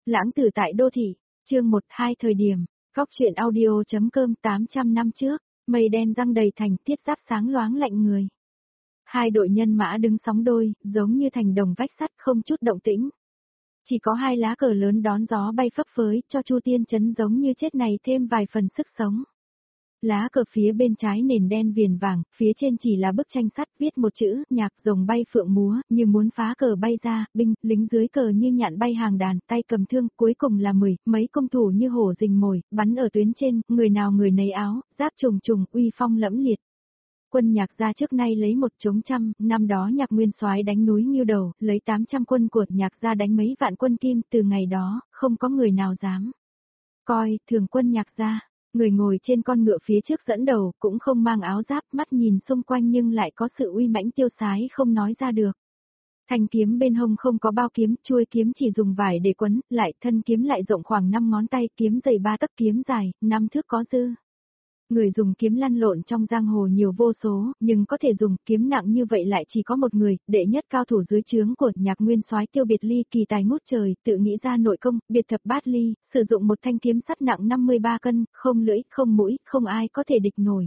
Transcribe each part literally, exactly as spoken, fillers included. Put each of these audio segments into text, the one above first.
Lãng tử tại đô thị, chương một hai thời điểm, góc truyện audio.com tám trăm năm trước, mây đen răng đầy thành, thiết giáp sáng loáng lạnh người. Hai đội nhân mã đứng sóng đôi, giống như thành đồng vách sắt không chút động tĩnh. Chỉ có hai lá cờ lớn đón gió bay phấp phới, cho Chu Tiên Trấn giống như chết này thêm vài phần sức sống. Lá cờ phía bên trái nền đen viền vàng, phía trên chỉ là bức tranh sắt viết một chữ, nhạc rồng bay phượng múa, như muốn phá cờ bay ra, binh, lính dưới cờ như nhạn bay hàng đàn, tay cầm thương, cuối cùng là mười, mấy công thủ như hổ rình mồi, bắn ở tuyến trên, người nào người nấy áo, giáp trùng trùng, uy phong lẫm liệt. Quân Nhạc gia trước nay lấy một chống trăm, năm đó Nhạc Nguyên Soái đánh núi Ngưu Đầu, lấy tám trăm quân của Nhạc gia đánh mấy vạn quân Kim, từ ngày đó, không có người nào dám coi thường quân Nhạc gia. Người ngồi trên con ngựa phía trước dẫn đầu, cũng không mang áo giáp, mắt nhìn xung quanh nhưng lại có sự uy mãnh tiêu sái không nói ra được. Thanh kiếm bên hông không có bao kiếm, chuôi kiếm chỉ dùng vải để quấn, lại thân kiếm lại rộng khoảng năm ngón tay, kiếm dày ba tấc, kiếm dài, năm thước có dư. Người dùng kiếm lăn lộn trong giang hồ nhiều vô số, nhưng có thể dùng kiếm nặng như vậy lại chỉ có một người, đệ nhất cao thủ dưới trướng của Nhạc Nguyên Soái Tiêu Biệt Ly, kỳ tài ngút trời, tự nghĩ ra nội công, biệt thập bát ly, sử dụng một thanh kiếm sắt nặng năm mươi ba cân, không lưỡi, không mũi, không ai có thể địch nổi.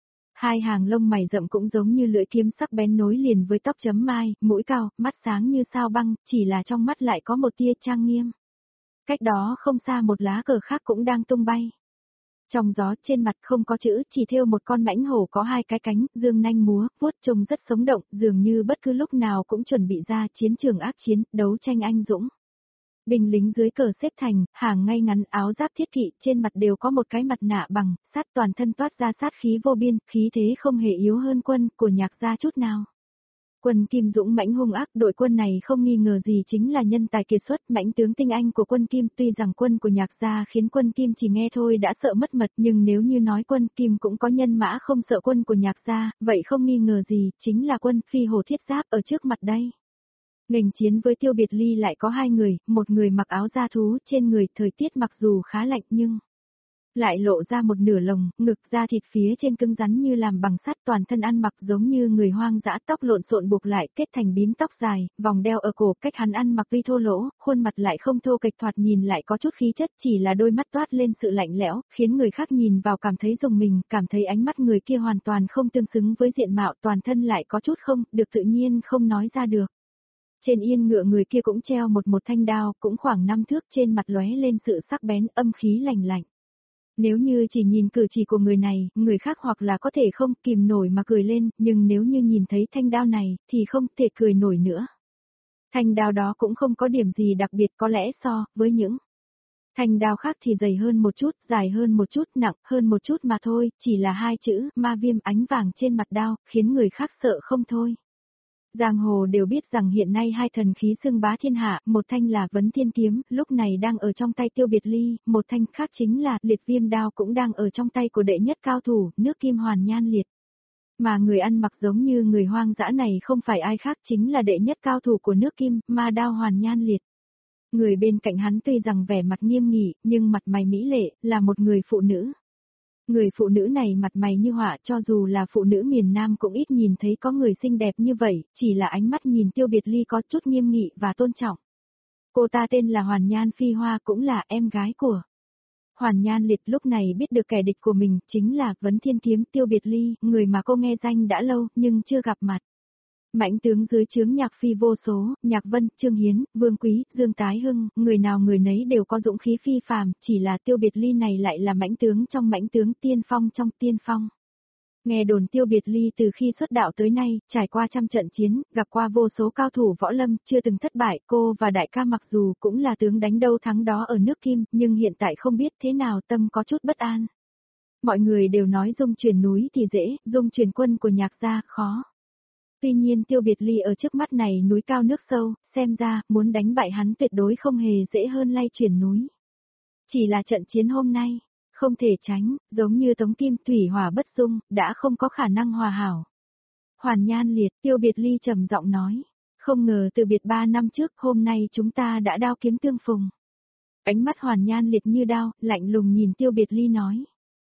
Hai hàng lông mày rậm cũng giống như lưỡi kiếm sắc bén nối liền với tóc chấm mai, mũi cao, mắt sáng như sao băng, chỉ là trong mắt lại có một tia trang nghiêm. Cách đó không xa một lá cờ khác cũng đang tung bay. Trong gió trên mặt không có chữ, chỉ thêu một con mãnh hổ có hai cái cánh, dương nanh múa, vuốt trông rất sống động, dường như bất cứ lúc nào cũng chuẩn bị ra chiến trường ác chiến, đấu tranh anh dũng. Binh lính dưới cờ xếp thành, hàng ngay ngắn, áo giáp thiết kỵ, trên mặt đều có một cái mặt nạ bằng, sát, toàn thân toát ra sát khí vô biên, khí thế không hề yếu hơn quân của Nhạc gia chút nào. Quân Kim dũng mãnh hung ác, đội quân này không nghi ngờ gì chính là nhân tài kiệt xuất, mãnh tướng tinh anh của quân Kim, tuy rằng quân của Nhạc gia khiến quân Kim chỉ nghe thôi đã sợ mất mật, nhưng nếu như nói quân Kim cũng có nhân mã không sợ quân của Nhạc gia, vậy không nghi ngờ gì, chính là quân Phi Hổ Thiết Giáp ở trước mặt đây. Nghênh chiến với Tiêu Biệt Ly lại có hai người, một người mặc áo da thú, trên người thời tiết mặc dù khá lạnh nhưng lại lộ ra một nửa lồng, ngực, da thịt phía trên cứng rắn như làm bằng sắt, toàn thân ăn mặc giống như người hoang dã, tóc lộn xộn buộc lại, kết thành bím tóc dài, vòng đeo ở cổ, cách hắn ăn mặc tuy thô lỗ, khuôn mặt lại không thô kệch, thoạt nhìn lại có chút khí chất, chỉ là đôi mắt toát lên sự lạnh lẽo, khiến người khác nhìn vào cảm thấy rùng mình, cảm thấy ánh mắt người kia hoàn toàn không tương xứng với diện mạo, toàn thân lại có chút không được tự nhiên, không nói ra được. Trên yên ngựa người kia cũng treo một một thanh đao, cũng khoảng năm thước, trên mặt lóe lên sự sắc bén, âm khí lạnh lạnh. Nếu như chỉ nhìn cử chỉ của người này, người khác hoặc là có thể không kìm nổi mà cười lên, nhưng nếu như nhìn thấy thanh đao này, thì không thể cười nổi nữa. Thanh đao đó cũng không có điểm gì đặc biệt, có lẽ so với những thanh đao khác thì dày hơn một chút, dài hơn một chút, nặng hơn một chút mà thôi, chỉ là hai chữ ma viêm ánh vàng trên mặt đao, khiến người khác sợ không thôi. Giang hồ đều biết rằng hiện nay hai thần khí xưng bá thiên hạ, một thanh là Vấn Thiên kiếm, lúc này đang ở trong tay Tiêu Biệt Ly, một thanh khác chính là Liệt Viêm đao cũng đang ở trong tay của đệ nhất cao thủ, nước Kim Hoàn Nhan Liệt. Mà người ăn mặc giống như người hoang dã này không phải ai khác chính là đệ nhất cao thủ của nước Kim, Ma Đao Hoàn Nhan Liệt. Người bên cạnh hắn tuy rằng vẻ mặt nghiêm nghị, nhưng mặt mày mỹ lệ, là một người phụ nữ. Người phụ nữ này mặt mày như họa, cho dù là phụ nữ miền Nam cũng ít nhìn thấy có người xinh đẹp như vậy, chỉ là ánh mắt nhìn Tiêu Biệt Ly có chút nghiêm nghị và tôn trọng. Cô ta tên là Hoàn Nhan Phi Hoa, cũng là em gái của Hoàn Nhan Liệt. Lúc này biết được kẻ địch của mình chính là Vấn Thiên kiếm Tiêu Biệt Ly, người mà cô nghe danh đã lâu nhưng chưa gặp mặt. Mãnh tướng dưới trướng Nhạc Phi vô số, Nhạc Vân, Trương Hiến, Vương Quý, Dương Tái Hưng, người nào người nấy đều có dũng khí phi phàm, chỉ là Tiêu Biệt Ly này lại là mãnh tướng trong mãnh tướng, tiên phong trong tiên phong. Nghe đồn Tiêu Biệt Ly từ khi xuất đạo tới nay, trải qua trăm trận chiến, gặp qua vô số cao thủ võ lâm, chưa từng thất bại, cô và đại ca mặc dù cũng là tướng đánh đâu thắng đó ở nước Kim, nhưng hiện tại không biết thế nào tâm có chút bất an. Mọi người đều nói dung chuyển núi thì dễ, dung chuyển quân của Nhạc gia khó. Tuy nhiên Tiêu Biệt Ly ở trước mắt này núi cao nước sâu, xem ra, muốn đánh bại hắn tuyệt đối không hề dễ hơn lay chuyển núi. Chỉ là trận chiến hôm nay, không thể tránh, giống như tống kim thủy hỏa bất dung, đã không có khả năng hòa hảo. Hoàn Nhan Liệt, Tiêu Biệt Ly trầm giọng nói, không ngờ từ biệt ba năm trước, hôm nay chúng ta đã đao kiếm tương phùng. Ánh mắt Hoàn Nhan Liệt như đao, lạnh lùng nhìn Tiêu Biệt Ly nói.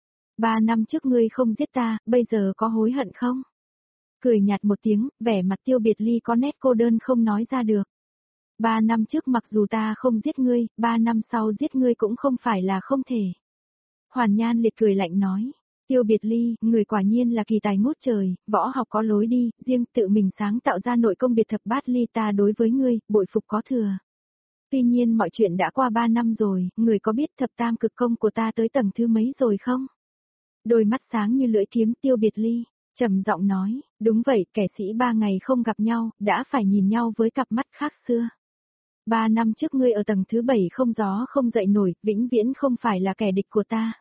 Ba năm trước ngươi không giết ta, bây giờ có hối hận không? Cười nhạt một tiếng, vẻ mặt Tiêu Biệt Ly có nét cô đơn không nói ra được. Ba năm trước mặc dù ta không giết ngươi, ba năm sau giết ngươi cũng không phải là không thể. Hoàn Nhan Liệt cười lạnh nói. Tiêu Biệt Ly, người quả nhiên là kỳ tài ngút trời, võ học có lối đi, riêng tự mình sáng tạo ra nội công biệt thập bát ly, ta đối với ngươi, bội phục có thừa. Tuy nhiên mọi chuyện đã qua ba năm rồi, người có biết thập tam cực công của ta tới tầng thứ mấy rồi không? Đôi mắt sáng như lưỡi kiếm Tiêu Biệt Ly, trầm giọng nói, đúng vậy, kẻ sĩ ba ngày không gặp nhau, đã phải nhìn nhau với cặp mắt khác xưa. Ba năm trước ngươi ở tầng thứ bảy không gió không dậy nổi, vĩnh viễn không phải là kẻ địch của ta.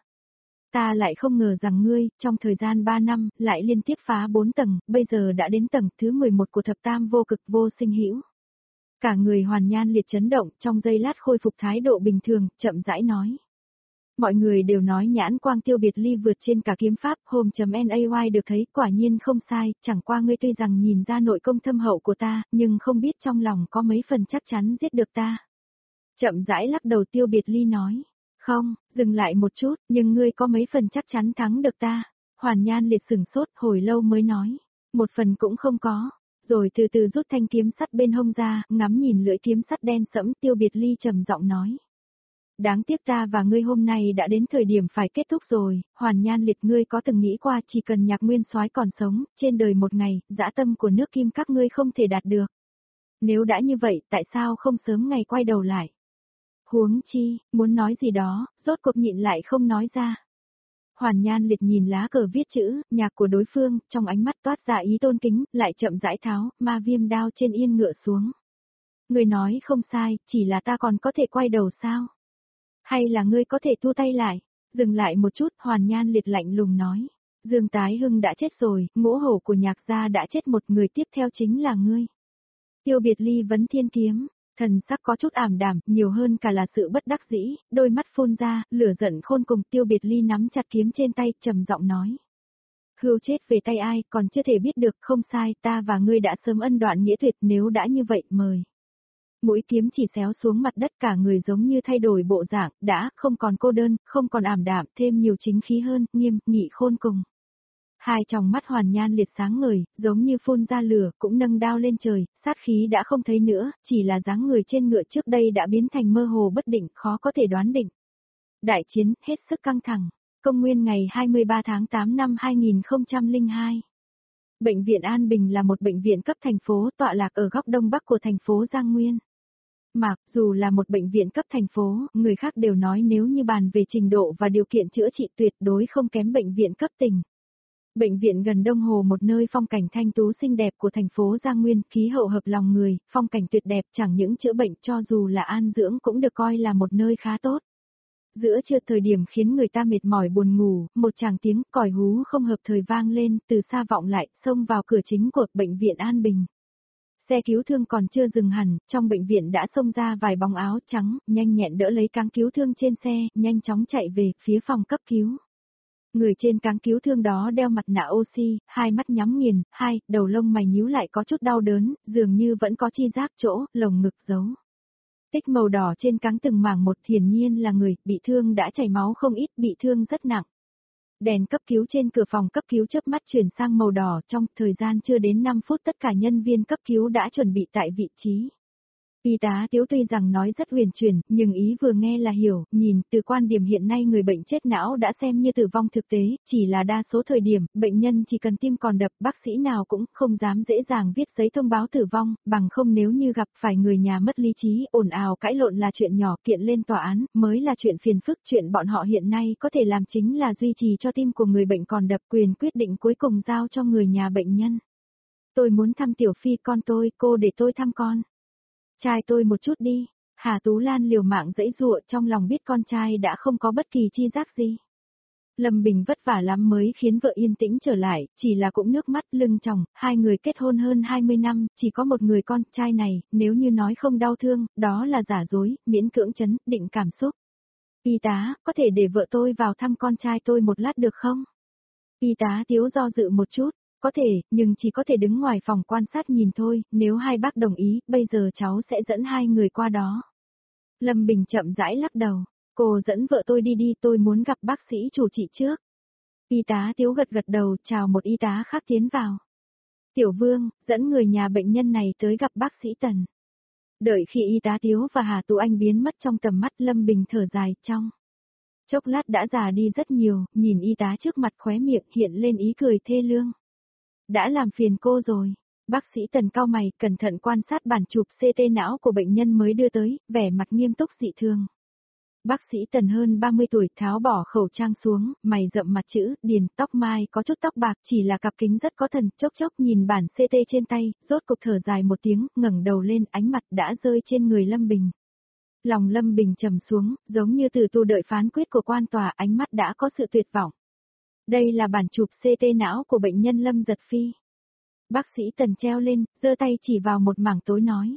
Ta lại không ngờ rằng ngươi, trong thời gian ba năm, lại liên tiếp phá bốn tầng, bây giờ đã đến tầng thứ mười một của thập tam vô cực vô sinh hữu. Cả người Hoàn Nhan Liệt chấn động, trong giây lát khôi phục thái độ bình thường, chậm rãi nói. Mọi người đều nói nhãn quang Tiêu Biệt Ly vượt trên cả kiếm pháp, home.nay được thấy, quả nhiên không sai, chẳng qua ngươi tuy rằng nhìn ra nội công thâm hậu của ta, nhưng không biết trong lòng có mấy phần chắc chắn giết được ta. Chậm rãi lắc đầu Tiêu Biệt Ly nói. Không, dừng lại một chút, nhưng ngươi có mấy phần chắc chắn thắng được ta. Hoàn Nhan Liệt sừng sốt hồi lâu mới nói. Một phần cũng không có. Rồi từ từ rút thanh kiếm sắt bên hông ra, ngắm nhìn lưỡi kiếm sắt đen sẫm Tiêu Biệt Ly trầm giọng nói. Đáng tiếc ta và ngươi hôm nay đã đến thời điểm phải kết thúc rồi, Hoàn Nhan Liệt ngươi có từng nghĩ qua chỉ cần Nhạc Nguyên Soái còn sống, trên đời một ngày, dã tâm của nước Kim các ngươi không thể đạt được. Nếu đã như vậy, tại sao không sớm ngày quay đầu lại? Huống chi, muốn nói gì đó, rốt cuộc nhịn lại không nói ra. Hoàn Nhan Liệt nhìn lá cờ viết chữ, nhạc của đối phương, trong ánh mắt toát ra ý tôn kính, lại chậm rãi tháo, ma viêm đao trên yên ngựa xuống. Người nói không sai, chỉ là ta còn có thể quay đầu sao? Hay là ngươi có thể thu tay lại? Dừng lại một chút, Hoàn Nhan Liệt lạnh lùng nói. Dương Tái Hưng đã chết rồi, ngũ hổ của nhạc gia đã chết, một người tiếp theo chính là ngươi. Tiêu Biệt Ly vấn thiên kiếm. Thần sắc có chút ảm đạm, nhiều hơn cả là sự bất đắc dĩ, đôi mắt phun ra, lửa giận khôn cùng Tiêu Biệt Ly nắm chặt kiếm trên tay, trầm giọng nói. Hưu chết về tay ai, còn chưa thể biết được, không sai, ta và ngươi đã sớm ân đoạn nghĩa tuyệt, nếu đã như vậy, mời. Mũi kiếm chỉ xéo xuống mặt đất, cả người giống như thay đổi bộ dạng, đã không còn cô đơn, không còn ảm đạm, thêm nhiều chính khí hơn, nghiêm, nghị khôn cùng. Hai tròng mắt Hoàn Nhan Liệt sáng ngời, giống như phun ra lửa, cũng nâng đao lên trời, sát khí đã không thấy nữa, chỉ là dáng người trên ngựa trước đây đã biến thành mơ hồ bất định, khó có thể đoán định. Đại chiến, hết sức căng thẳng. Công nguyên ngày hai mươi ba tháng tám năm hai nghìn không trăm lẻ hai. Bệnh viện An Bình là một bệnh viện cấp thành phố tọa lạc ở góc đông bắc của thành phố Giang Nguyên. Mặc dù là một bệnh viện cấp thành phố, người khác đều nói nếu như bàn về trình độ và điều kiện chữa trị tuyệt đối không kém bệnh viện cấp tỉnh. Bệnh viện gần Đông Hồ, một nơi phong cảnh thanh tú xinh đẹp của thành phố Giang Nguyên, khí hậu hợp lòng người, phong cảnh tuyệt đẹp, chẳng những chữa bệnh cho dù là an dưỡng cũng được coi là một nơi khá tốt. Giữa trưa thời điểm khiến người ta mệt mỏi buồn ngủ, một tràng tiếng còi hú không hợp thời vang lên, từ xa vọng lại, xông vào cửa chính của bệnh viện An Bình. Xe cứu thương còn chưa dừng hẳn, trong bệnh viện đã xông ra vài bóng áo trắng, nhanh nhẹn đỡ lấy cáng cứu thương trên xe, nhanh chóng chạy về phía phòng cấp cứu. Người trên cáng cứu thương đó đeo mặt nạ oxy, hai mắt nhắm nghiền, hai, đầu lông mày nhíu lại có chút đau đớn, dường như vẫn có chi giác chỗ, lồng ngực giấu. Tích màu đỏ trên cáng từng mảng một, hiển nhiên là người, bị thương đã chảy máu không ít, bị thương rất nặng. Đèn cấp cứu trên cửa phòng cấp cứu chớp mắt chuyển sang màu đỏ, trong thời gian chưa đến năm phút tất cả nhân viên cấp cứu đã chuẩn bị tại vị trí. Y tá Tiếu tuy rằng nói rất huyền chuyển, nhưng ý vừa nghe là hiểu, nhìn từ quan điểm hiện nay người bệnh chết não đã xem như tử vong thực tế, chỉ là đa số thời điểm, bệnh nhân chỉ cần tim còn đập, bác sĩ nào cũng không dám dễ dàng viết giấy thông báo tử vong, bằng không nếu như gặp phải người nhà mất lý trí, ồn ào cãi lộn là chuyện nhỏ, kiện lên tòa án, mới là chuyện phiền phức, chuyện bọn họ hiện nay có thể làm chính là duy trì cho tim của người bệnh còn đập, quyền quyết định cuối cùng giao cho người nhà bệnh nhân. Tôi muốn thăm Tiểu Phi con tôi, cô để tôi thăm con. Trai tôi một chút đi, Hà Tú Lan liều mạng giãy giụa, trong lòng biết con trai đã không có bất kỳ chi giác gì. Lâm Bình vất vả lắm mới khiến vợ yên tĩnh trở lại, chỉ là cũng nước mắt lưng tròng, hai người kết hôn hơn hai mươi năm, chỉ có một người con trai này, nếu như nói không đau thương, đó là giả dối, miễn cưỡng chấn định cảm xúc. Y tá, có thể để vợ tôi vào thăm con trai tôi một lát được không? Y tá Tiếu do dự một chút. Có thể, nhưng chỉ có thể đứng ngoài phòng quan sát nhìn thôi, nếu hai bác đồng ý, bây giờ cháu sẽ dẫn hai người qua đó. Lâm Bình chậm rãi lắc đầu, cô dẫn vợ tôi đi đi, tôi muốn gặp bác sĩ chủ trị trước. Y tá Tiếu gật gật đầu, chào một y tá khác tiến vào. Tiểu Vương, dẫn người nhà bệnh nhân này tới gặp bác sĩ Tần. Đợi khi y tá Tiếu và Hà Tú Anh biến mất trong tầm mắt, Lâm Bình thở dài trong. Chốc lát đã già đi rất nhiều, nhìn y tá trước mặt khóe miệng hiện lên ý cười thê lương. Đã làm phiền cô rồi. Bác sĩ Tần cau mày, cẩn thận quan sát bản chụp xê tê não của bệnh nhân mới đưa tới, vẻ mặt nghiêm túc dị thường. Bác sĩ Tần hơn ba mươi tuổi, tháo bỏ khẩu trang xuống, mày rậm mặt chữ, điền, tóc mai có chút tóc bạc, chỉ là cặp kính rất có thần, chốc chốc nhìn bản xê tê trên tay, rốt cục thở dài một tiếng, ngẩng đầu lên, ánh mặt đã rơi trên người Lâm Bình. Lòng Lâm Bình trầm xuống, giống như từ tu đợi phán quyết của quan tòa, ánh mắt đã có sự tuyệt vọng. Đây là bản chụp xê tê não của bệnh nhân Lâm Giật Phi. Bác sĩ Tần treo lên, giơ tay chỉ vào một mảng tối nói.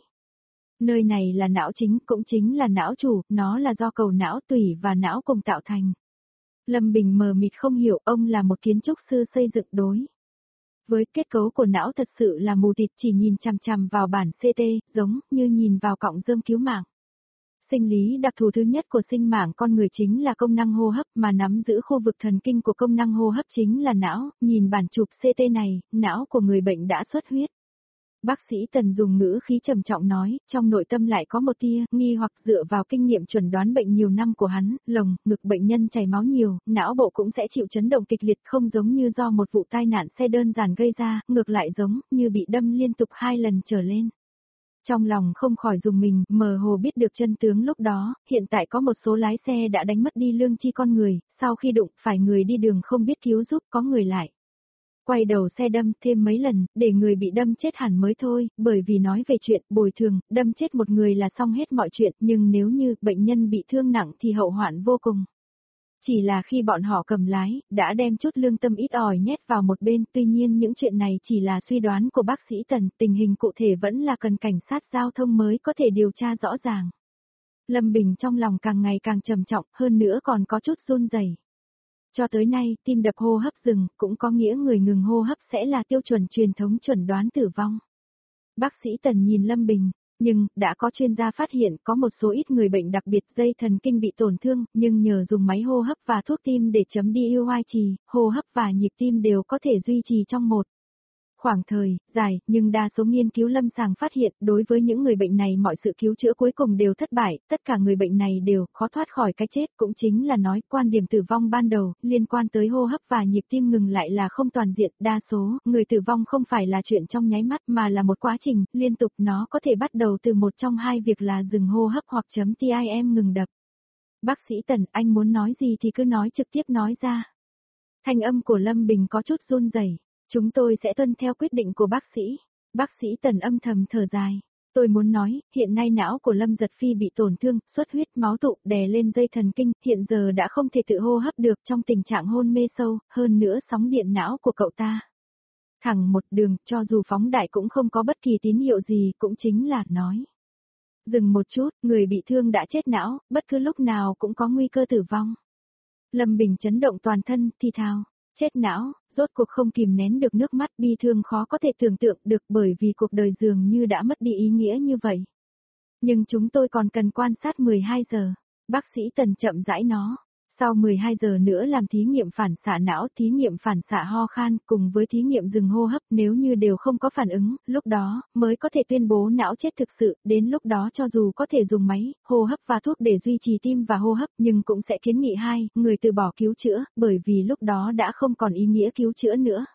Nơi này là não chính, cũng chính là não chủ, nó là do cầu não, tủy và não cùng tạo thành. Lâm Bình mờ mịt không hiểu, ông là một kiến trúc sư xây dựng đối. Với kết cấu của não thật sự là mù tịt, chỉ nhìn chằm chằm vào bản xê tê, giống như nhìn vào cọng rơm cứu mạng. Sinh lý đặc thù thứ nhất của sinh mạng con người chính là công năng hô hấp, mà nắm giữ khu vực thần kinh của công năng hô hấp chính là não, nhìn bản chụp xê tê này, não của người bệnh đã xuất huyết. Bác sĩ Tần dùng ngữ khí trầm trọng nói, trong nội tâm lại có một tia nghi hoặc dựa vào kinh nghiệm chuẩn đoán bệnh nhiều năm của hắn, lồng, ngực bệnh nhân chảy máu nhiều, não bộ cũng sẽ chịu chấn động kịch liệt, không giống như do một vụ tai nạn xe đơn giản gây ra, ngược lại giống như bị đâm liên tục hai lần trở lên. Trong lòng không khỏi dùng mình, mờ hồ biết được chân tướng lúc đó, hiện tại có một số lái xe đã đánh mất đi lương tri con người, sau khi đụng phải người đi đường không biết cứu giúp, có người lại quay đầu xe đâm thêm mấy lần, để người bị đâm chết hẳn mới thôi, bởi vì nói về chuyện bồi thường, đâm chết một người là xong hết mọi chuyện, nhưng nếu như bệnh nhân bị thương nặng thì hậu hoạn vô cùng. Chỉ là khi bọn họ cầm lái, đã đem chút lương tâm ít ỏi nhét vào một bên, tuy nhiên những chuyện này chỉ là suy đoán của bác sĩ Tần, tình hình cụ thể vẫn là cần cảnh sát giao thông mới có thể điều tra rõ ràng. Lâm Bình trong lòng càng ngày càng trầm trọng, hơn nữa còn có chút run rẩy. Cho tới nay, tim đập hô hấp dừng, cũng có nghĩa người ngừng hô hấp sẽ là tiêu chuẩn truyền thống chuẩn đoán tử vong. Bác sĩ Tần nhìn Lâm Bình, nhưng, đã có chuyên gia phát hiện có một số ít người bệnh đặc biệt dây thần kinh bị tổn thương, nhưng nhờ dùng máy hô hấp và thuốc tim để chấm đi ưu hoai trì, hô hấp và nhịp tim đều có thể duy trì trong một khoảng thời dài, nhưng đa số nghiên cứu lâm sàng phát hiện đối với những người bệnh này mọi sự cứu chữa cuối cùng đều thất bại, tất cả người bệnh này đều khó thoát khỏi cái chết, cũng chính là nói quan điểm tử vong ban đầu liên quan tới hô hấp và nhịp tim ngừng lại là không toàn diện, đa số người tử vong không phải là chuyện trong nháy mắt mà là một quá trình liên tục, nó có thể bắt đầu từ một trong hai việc là dừng hô hấp hoặc chấm tim ngừng đập. Bác sĩ Tần, anh muốn nói gì thì cứ nói trực tiếp nói ra. Thanh âm của Lâm Bình có chút run rẩy. Chúng tôi sẽ tuân theo quyết định của bác sĩ. Bác sĩ Tần âm thầm thở dài. Tôi muốn nói, hiện nay não của Lâm Giật Phi bị tổn thương, xuất huyết, máu tụ, đè lên dây thần kinh, hiện giờ đã không thể tự hô hấp được trong tình trạng hôn mê sâu, hơn nữa sóng điện não của cậu ta. Thẳng một đường, cho dù phóng đại cũng không có bất kỳ tín hiệu gì, cũng chính là nói. Dừng một chút, người bị thương đã chết não, bất cứ lúc nào cũng có nguy cơ tử vong. Lâm Bình chấn động toàn thân, thì thào. Chết não, rốt cuộc không kìm nén được nước mắt, bi thương khó có thể tưởng tượng được bởi vì cuộc đời dường như đã mất đi ý nghĩa như vậy. Nhưng chúng tôi còn cần quan sát mười hai giờ. Bác sĩ Tần chậm rãi nó. Sau mười hai giờ nữa làm thí nghiệm phản xạ não, thí nghiệm phản xạ ho khan cùng với thí nghiệm dừng hô hấp, nếu như đều không có phản ứng, lúc đó mới có thể tuyên bố não chết thực sự, đến lúc đó cho dù có thể dùng máy, hô hấp và thuốc để duy trì tim và hô hấp nhưng cũng sẽ kiến nghị hai, người từ bỏ cứu chữa, bởi vì lúc đó đã không còn ý nghĩa cứu chữa nữa.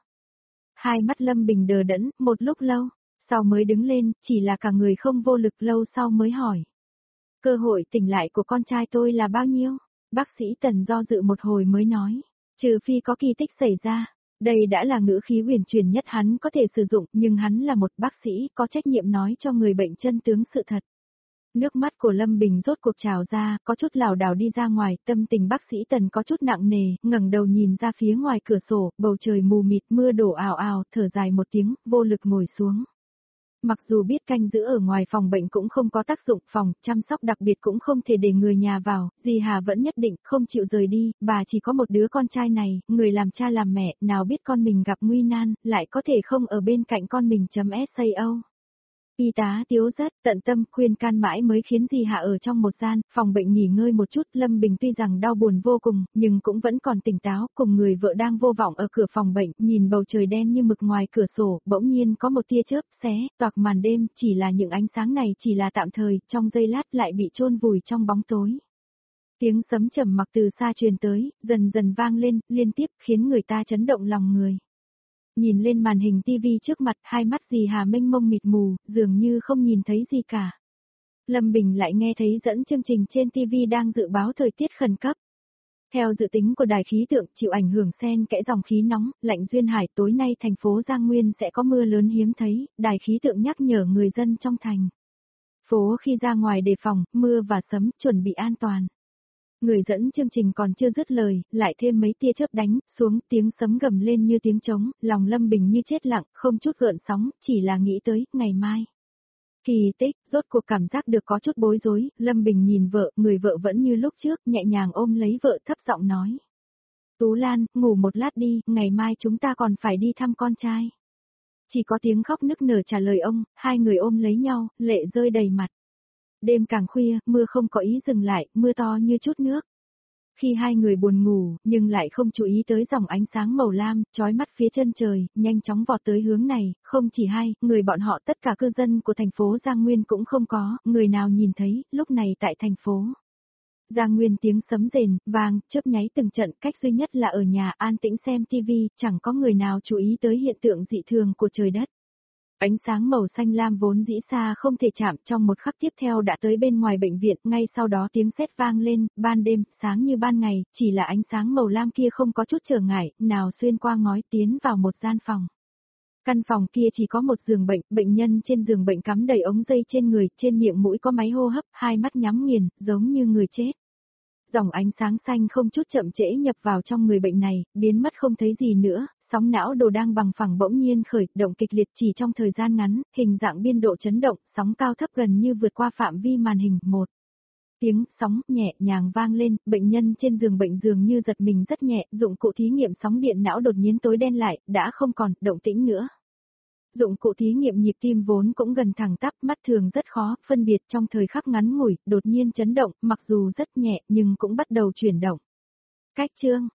Hai mắt Lâm Bình đờ đẫn, một lúc lâu, sau mới đứng lên, chỉ là cả người không vô lực, lâu sau mới hỏi. Cơ hội tỉnh lại của con trai tôi là bao nhiêu? Bác sĩ Tần do dự một hồi mới nói, trừ phi có kỳ tích xảy ra, đây đã là ngữ khí huyền truyền nhất hắn có thể sử dụng, nhưng hắn là một bác sĩ có trách nhiệm nói cho người bệnh chân tướng sự thật. Nước mắt của Lâm Bình rốt cuộc trào ra, có chút lảo đảo đi ra ngoài, tâm tình bác sĩ Tần có chút nặng nề, ngẩng đầu nhìn ra phía ngoài cửa sổ, bầu trời mù mịt, mưa đổ ào ào, thở dài một tiếng, vô lực ngồi xuống. Mặc dù biết canh giữ ở ngoài phòng bệnh cũng không có tác dụng, phòng chăm sóc đặc biệt cũng không thể để người nhà vào, dì Hà vẫn nhất định không chịu rời đi, bà chỉ có một đứa con trai này, người làm cha làm mẹ, nào biết con mình gặp nguy nan, lại có thể không ở bên cạnh con mình. sao. Y tá Tiếu rất tận tâm khuyên can mãi mới khiến dì Hạ ở trong một gian, phòng bệnh nghỉ ngơi một chút. Lâm Bình tuy rằng đau buồn vô cùng, nhưng cũng vẫn còn tỉnh táo, cùng người vợ đang vô vọng ở cửa phòng bệnh, nhìn bầu trời đen như mực ngoài cửa sổ, bỗng nhiên có một tia chớp xé toạc màn đêm, chỉ là những ánh sáng này chỉ là tạm thời, trong giây lát lại bị chôn vùi trong bóng tối. Tiếng sấm trầm mặc từ xa truyền tới, dần dần vang lên, liên tiếp khiến người ta chấn động lòng người. Nhìn lên màn hình tivi trước mặt, hai mắt dì Hà mênh mông mịt mù, dường như không nhìn thấy gì cả. Lâm Bình lại nghe thấy dẫn chương trình trên tivi đang dự báo thời tiết khẩn cấp. Theo dự tính của đài khí tượng, chịu ảnh hưởng xen kẽ dòng khí nóng, lạnh duyên hải, tối nay thành phố Giang Nguyên sẽ có mưa lớn hiếm thấy, đài khí tượng nhắc nhở người dân trong thành phố khi ra ngoài đề phòng mưa và sấm, chuẩn bị an toàn. Người dẫn chương trình còn chưa dứt lời, lại thêm mấy tia chớp đánh xuống, tiếng sấm gầm lên như tiếng trống, lòng Lâm Bình như chết lặng, không chút gợn sóng, chỉ là nghĩ tới ngày mai. Kỳ tích, rốt cuộc cảm giác được có chút bối rối, Lâm Bình nhìn vợ, người vợ vẫn như lúc trước, nhẹ nhàng ôm lấy vợ thấp giọng nói. Tú Lan, ngủ một lát đi, ngày mai chúng ta còn phải đi thăm con trai. Chỉ có tiếng khóc nức nở trả lời ông, hai người ôm lấy nhau, lệ rơi đầy mặt. Đêm càng khuya, mưa không có ý dừng lại, mưa to như chút nước. Khi hai người buồn ngủ, nhưng lại không chú ý tới dòng ánh sáng màu lam, chói mắt phía chân trời, nhanh chóng vọt tới hướng này, không chỉ hai, người bọn họ tất cả cư dân của thành phố Giang Nguyên cũng không có, người nào nhìn thấy, lúc này tại thành phố Giang Nguyên tiếng sấm rền, vang, chớp nháy từng trận, cách duy nhất là ở nhà an tĩnh xem tivi, chẳng có người nào chú ý tới hiện tượng dị thường của trời đất. Ánh sáng màu xanh lam vốn dĩ xa không thể chạm, trong một khắc tiếp theo đã tới bên ngoài bệnh viện, ngay sau đó tiếng sét vang lên, ban đêm, sáng như ban ngày, chỉ là ánh sáng màu lam kia không có chút trở ngại, nào xuyên qua ngói tiến vào một gian phòng. Căn phòng kia chỉ có một giường bệnh, bệnh nhân trên giường bệnh cắm đầy ống dây trên người, trên miệng mũi có máy hô hấp, hai mắt nhắm nghiền, giống như người chết. Dòng ánh sáng xanh không chút chậm trễ nhập vào trong người bệnh này, biến mất không thấy gì nữa. Sóng não đồ đang bằng phẳng bỗng nhiên khởi động kịch liệt chỉ trong thời gian ngắn, hình dạng biên độ chấn động, sóng cao thấp gần như vượt qua phạm vi màn hình. Một tiếng sóng nhẹ nhàng vang lên, bệnh nhân trên giường bệnh dường như giật mình rất nhẹ, dụng cụ thí nghiệm sóng điện não đột nhiên tối đen lại, đã không còn động tĩnh nữa. Dụng cụ thí nghiệm nhịp tim vốn cũng gần thẳng tắp, mắt thường rất khó phân biệt trong thời khắc ngắn ngủi, đột nhiên chấn động, mặc dù rất nhẹ nhưng cũng bắt đầu chuyển động. Cách chương